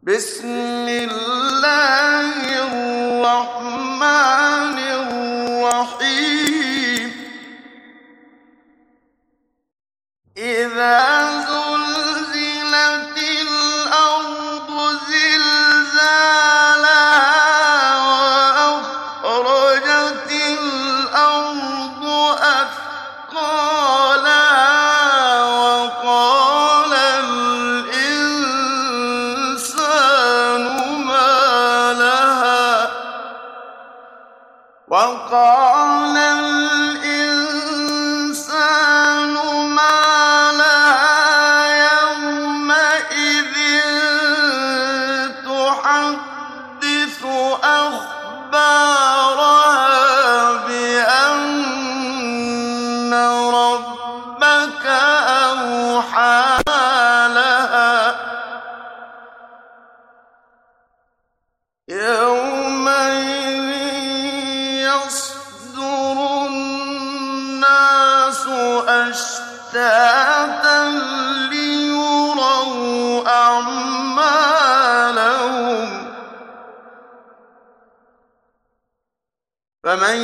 بسم الله الرحمن الرحيم إذا زلزلت الأرض زلزالها وأخرجت الأرض أثقالها وقال الإنسان ما لها يومئذ تحدث أخبارها بأن ربك أوحى لها يومئذ يصدر الناس أشتاتا ليروا أعمالهم فمن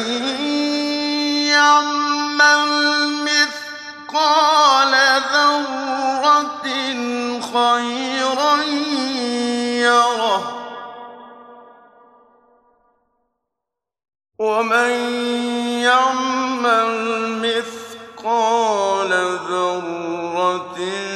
يعمل مثقال ذرة خيرا يره ومن يعمل مثقال ذرة